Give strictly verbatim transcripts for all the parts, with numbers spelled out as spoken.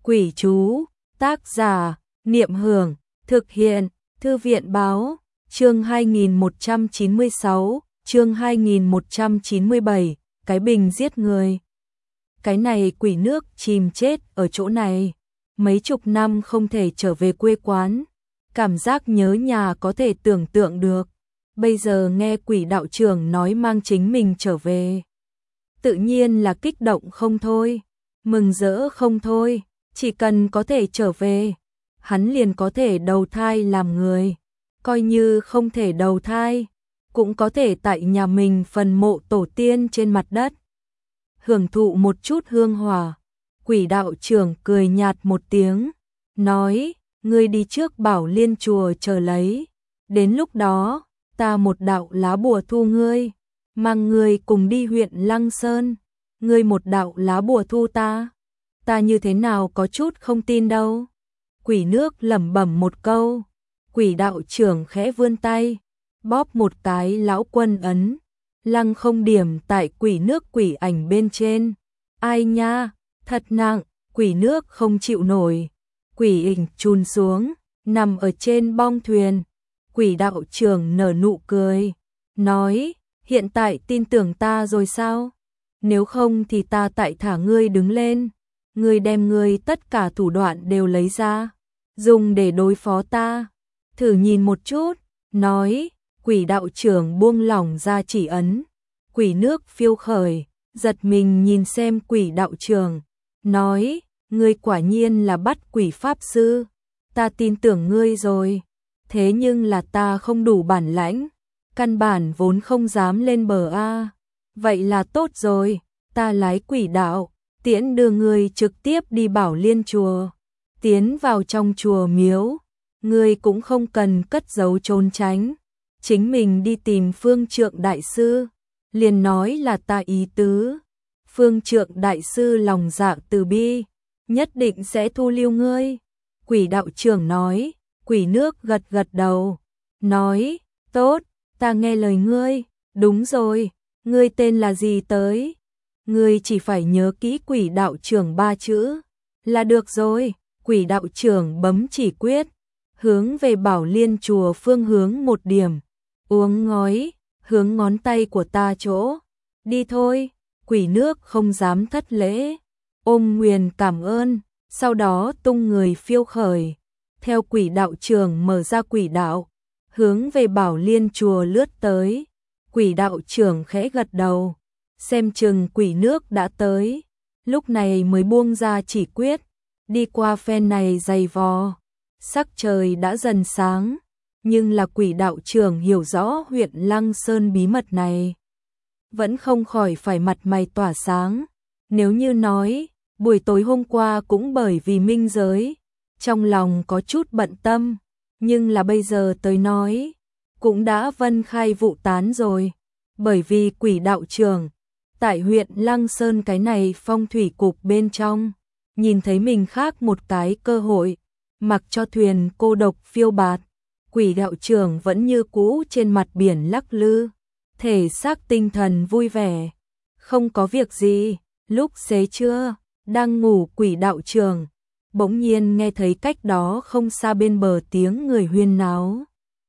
Quỷ chú, tác giả, Niệm Hưởng, thực hiện, Thư viện báo, chương hai nghìn một trăm chín mươi sáu, chương hai nghìn một trăm chín mươi bảy, cái bình giết người. Cái này quỷ nước chìm chết ở chỗ này, mấy chục năm không thể trở về quê quán, cảm giác nhớ nhà có thể tưởng tượng được. Bây giờ nghe quỷ đạo trưởng nói mang chính mình trở về, tự nhiên là kích động không thôi, mừng rỡ không thôi, chỉ cần có thể trở về, hắn liền có thể đầu thai làm người, coi như không thể đầu thai, cũng có thể tại nhà mình phần mộ tổ tiên trên mặt đất hưởng thụ một chút hương hỏa. Quỷ đạo trưởng cười nhạt một tiếng, nói, ngươi đi trước Bảo Liên chùa chờ lấy, đến lúc đó, ta một đạo lá bùa thu ngươi, mang ngươi cùng đi huyện Lăng Sơn, ngươi một đạo lá bùa thu ta, ta như thế nào có chút không tin đâu. Quỷ nước lẩm bẩm một câu, quỷ đạo trưởng khẽ vươn tay, bóp một cái lão quân ấn, lăng không điểm tại quỷ nước quỷ ảnh bên trên. Ai nha, thật nặng, quỷ nước không chịu nổi, quỷ ảnh chùn xuống, nằm ở trên bong thuyền. Quỷ đạo trưởng nở nụ cười, nói, hiện tại tin tưởng ta rồi sao? Nếu không thì ta tại thả ngươi đứng lên, ngươi đem ngươi tất cả thủ đoạn đều lấy ra, dùng để đối phó ta. Thử nhìn một chút, nói, quỷ đạo trưởng buông lỏng ra chỉ ấn, quỷ nước phiêu khởi, giật mình nhìn xem quỷ đạo trưởng, nói, ngươi quả nhiên là bắt quỷ pháp sư, ta tin tưởng ngươi rồi. Thế nhưng là ta không đủ bản lãnh, căn bản vốn không dám lên bờ a. Vậy là tốt rồi, ta lái quỷ đạo, tiễn đưa ngươi trực tiếp đi Bảo Liên chùa, tiến vào trong chùa miếu, ngươi cũng không cần cất giấu trốn tránh, chính mình đi tìm Phương Trượng đại sư, liền nói là ta ý tứ. Phương Trượng đại sư lòng dạ từ bi, nhất định sẽ thu lưu ngươi. Quỷ đạo trưởng nói. Quỷ nước gật gật đầu, nói, tốt, ta nghe lời ngươi, đúng rồi, ngươi tên là gì tới? Ngươi chỉ phải nhớ kỹ quỷ đạo trưởng ba chữ, là được rồi. Quỷ đạo trưởng bấm chỉ quyết, hướng về Bảo Liên chùa phương hướng một điểm, uống ngói, hướng ngón tay của ta chỗ, đi thôi. Quỷ nước không dám thất lễ, ôm nguyền cảm ơn, sau đó tung người phiêu khởi. Theo quỷ đạo trưởng mở ra quỷ đạo, hướng về Bảo Liên chùa lướt tới. Quỷ đạo trưởng khẽ gật đầu, xem chừng quỷ nước đã tới, lúc này mới buông ra chỉ quyết, đi qua phen này dày vò. Sắc trời đã dần sáng, nhưng là quỷ đạo trưởng hiểu rõ huyện Lăng Sơn bí mật này, vẫn không khỏi phải mặt mày tỏa sáng. Nếu như nói, buổi tối hôm qua cũng bởi vì minh giới, trong lòng có chút bận tâm, nhưng là bây giờ tới nói, cũng đã vân khai vụ tán rồi, bởi vì quỷ đạo trưởng tại huyện Lăng Sơn cái này phong thủy cục bên trong, nhìn thấy mình khác một cái cơ hội, mặc cho thuyền cô độc phiêu bạt, quỷ đạo trưởng vẫn như cũ trên mặt biển lắc lư, thể xác tinh thần vui vẻ, không có việc gì. Lúc xế trưa, đang ngủ quỷ đạo trưởng bỗng nhiên nghe thấy cách đó không xa bên bờ tiếng người huyên náo.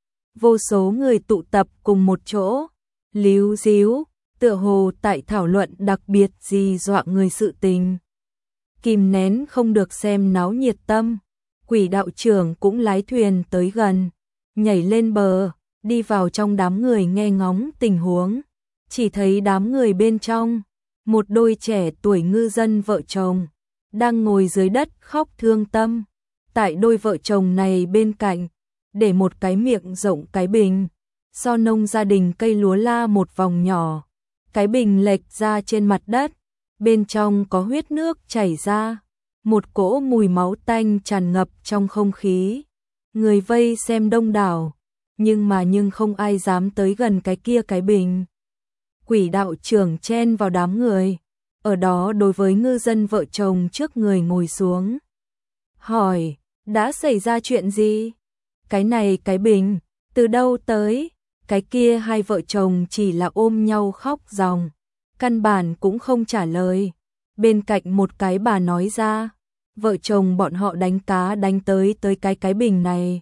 Vô số người tụ tập cùng một chỗ, líu díu, tựa hồ tại thảo luận đặc biệt gì dọa người sự tình. Kìm nén không được xem náo nhiệt tâm, quỷ đạo trưởng cũng lái thuyền tới gần, nhảy lên bờ, đi vào trong đám người nghe ngóng tình huống. Chỉ thấy đám người bên trong, một đôi trẻ tuổi ngư dân vợ chồng đang ngồi dưới đất khóc thương tâm. Tại đôi vợ chồng này bên cạnh, để một cái miệng rộng cái bình, so nông gia đình cây lúa la một vòng nhỏ. Cái bình lệch ra trên mặt đất, bên trong có huyết nước chảy ra, một cỗ mùi máu tanh tràn ngập trong không khí. Người vây xem đông đảo, nhưng mà nhưng không ai dám tới gần cái kia cái bình. Quỷ đạo trưởng chen vào đám người, ở đó đối với ngư dân vợ chồng trước người ngồi xuống, hỏi, đã xảy ra chuyện gì? Cái này cái bình, từ đâu tới? Cái kia hai vợ chồng chỉ là ôm nhau khóc ròng, căn bản cũng không trả lời. Bên cạnh một cái bà nói ra, vợ chồng bọn họ đánh cá đánh tới tới cái cái bình này.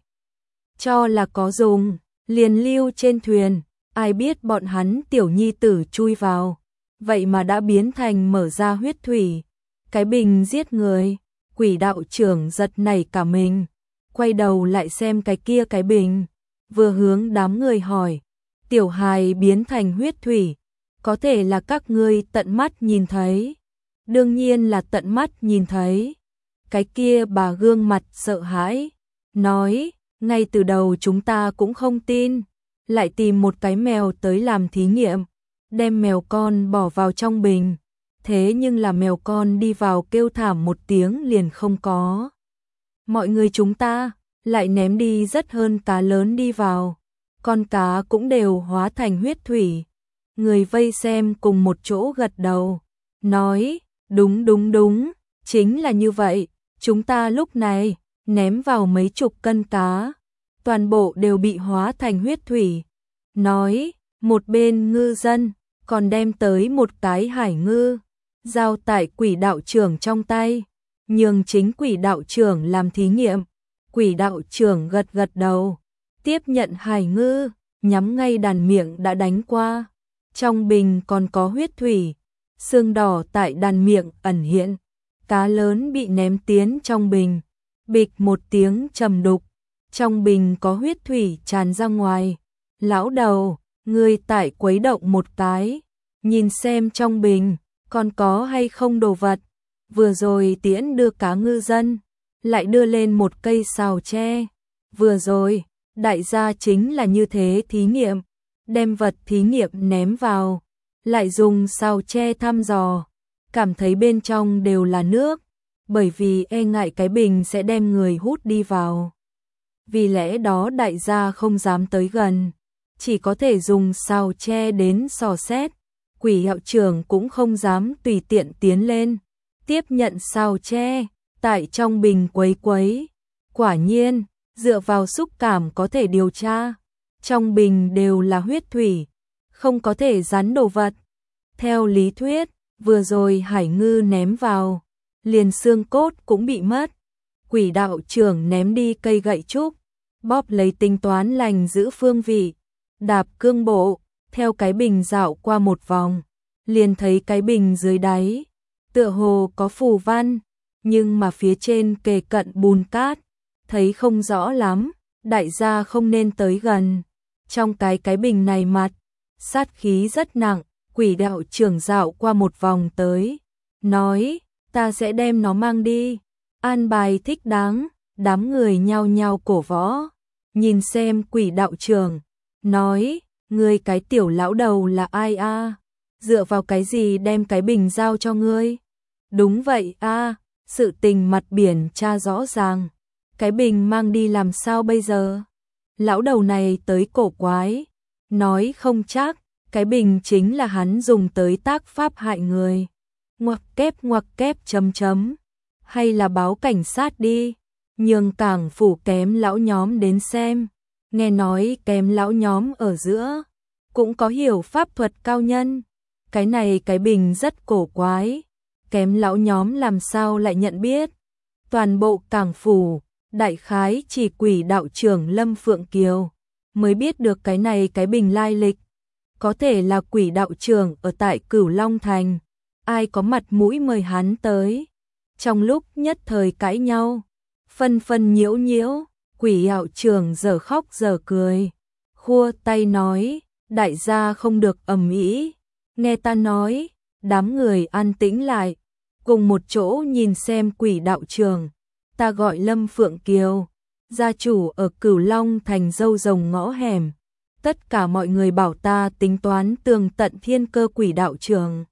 Cho là có dùng, liền lưu trên thuyền, ai biết bọn hắn tiểu nhi tử chui vào, vậy mà đã biến thành mở ra huyết thủy, cái bình giết người. Quỷ đạo trưởng giật nảy cả mình, quay đầu lại xem cái kia cái bình, vừa hướng đám người hỏi, tiểu hài biến thành huyết thủy, có thể là các ngươi tận mắt nhìn thấy? Đương nhiên là tận mắt nhìn thấy. Cái kia bà gương mặt sợ hãi, nói, ngay từ đầu chúng ta cũng không tin, lại tìm một cái mèo tới làm thí nghiệm, đem mèo con bỏ vào trong bình, thế nhưng là mèo con đi vào kêu thảm một tiếng liền không có. Mọi người chúng ta lại ném đi rất hơn cá lớn đi vào, con cá cũng đều hóa thành huyết thủy. Người vây xem cùng một chỗ gật đầu, nói, đúng đúng đúng, chính là như vậy, chúng ta lúc này ném vào mấy chục cân cá, toàn bộ đều bị hóa thành huyết thủy. Nói, một bên ngư dân còn đem tới một cái hải ngư, giao tại quỷ đạo trưởng trong tay, nhường chính quỷ đạo trưởng làm thí nghiệm. Quỷ đạo trưởng gật gật đầu, tiếp nhận hải ngư, nhắm ngay đàn miệng đã đánh qua. Trong bình còn có huyết thủy, xương đỏ tại đàn miệng ẩn hiện, cá lớn bị ném tiến trong bình, bịch một tiếng trầm đục, trong bình có huyết thủy tràn ra ngoài. Lão đầu, ngươi tại quấy động một cái, nhìn xem trong bình còn có hay không đồ vật. Vừa rồi Tiễn đưa cá ngư dân, lại đưa lên một cây sào tre. Vừa rồi, đại gia chính là như thế thí nghiệm, đem vật thí nghiệm ném vào, lại dùng sào tre thăm dò, cảm thấy bên trong đều là nước, bởi vì e ngại cái bình sẽ đem người hút đi vào. Vì lẽ đó đại gia không dám tới gần, chỉ có thể dùng sào tre đến dò xét. Quỷ hiệu trưởng cũng không dám tùy tiện tiến lên, tiếp nhận sào tre, tại trong bình quấy quấy. Quả nhiên, dựa vào xúc cảm có thể điều tra, trong bình đều là huyết thủy, không có thể rắn đồ vật. Theo lý thuyết, vừa rồi hải ngư ném vào, liền xương cốt cũng bị mất. Quỷ đạo trưởng ném đi cây gậy trúc, bóp lấy tính toán lành giữ phương vị, đạp cương bộ, theo cái bình dạo qua một vòng, liền thấy cái bình dưới đáy, tựa hồ có phù văn, nhưng mà phía trên kề cận bùn cát, thấy không rõ lắm, đại gia không nên tới gần. Trong cái cái bình này mặt, sát khí rất nặng, quỷ đạo trưởng dạo qua một vòng tới, nói, ta sẽ đem nó mang đi, an bài thích đáng. Đám người nhao nhao cổ võ, nhìn xem quỷ đạo trưởng, nói, ngươi cái tiểu lão đầu là ai a? Dựa vào cái gì đem cái bình giao cho ngươi? Đúng vậy a, sự tình mặt biển tra rõ ràng, cái bình mang đi làm sao bây giờ? Lão đầu này tới cổ quái, nói không chắc, cái bình chính là hắn dùng tới tác pháp hại người. Ngoặc kép ngoặc kép chấm chấm, hay là báo cảnh sát đi, nhường cảng phủ kém lão nhóm đến xem. Nghe nói kém lão nhóm ở giữa cũng có hiểu pháp thuật cao nhân, cái này cái bình rất cổ quái, kém lão nhóm làm sao lại nhận biết. Toàn bộ cảng phủ, đại khái chỉ quỷ đạo trưởng Lâm Phượng Kiều mới biết được cái này cái bình lai lịch, có thể là quỷ đạo trưởng ở tại Cửu Long Thành, ai có mặt mũi mời hắn tới. Trong lúc nhất thời cãi nhau, phân phân nhiễu nhiễu, quỷ đạo trưởng giờ khóc giờ cười, khua tay nói, đại gia không được ầm ĩ, nghe ta nói. Đám người an tĩnh lại, cùng một chỗ nhìn xem quỷ đạo trưởng. Ta gọi Lâm Phượng Kiều, gia chủ ở Cửu Long Thành dâu rồng ngõ hẻm. Tất cả mọi người bảo ta tính toán tường tận thiên cơ quỷ đạo trưởng.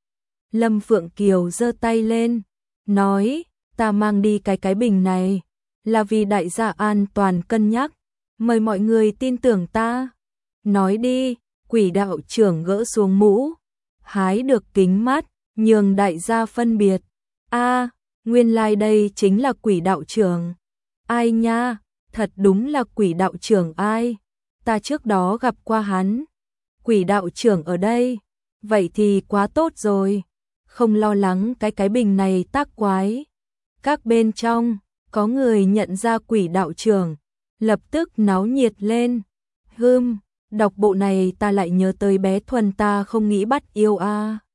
Lâm Phượng Kiều giơ tay lên, nói, ta mang đi cái cái bình này, là vì đại gia an toàn cân nhắc, mời mọi người tin tưởng ta. Nói đi, quỷ đạo trưởng gỡ xuống mũ, hái được kính mắt, nhường đại gia phân biệt. A, nguyên lai like đây chính là quỷ đạo trưởng. Ai nha, thật đúng là quỷ đạo trưởng ai, ta trước đó gặp qua hắn. Quỷ đạo trưởng ở đây, vậy thì quá tốt rồi, không lo lắng cái cái bình này tác quái. Các bên trong, có người nhận ra Quỷ đạo trưởng, lập tức náo nhiệt lên. Hưm, đọc bộ này ta lại nhớ tới bé Thuần ta không nghĩ bắt yêu a.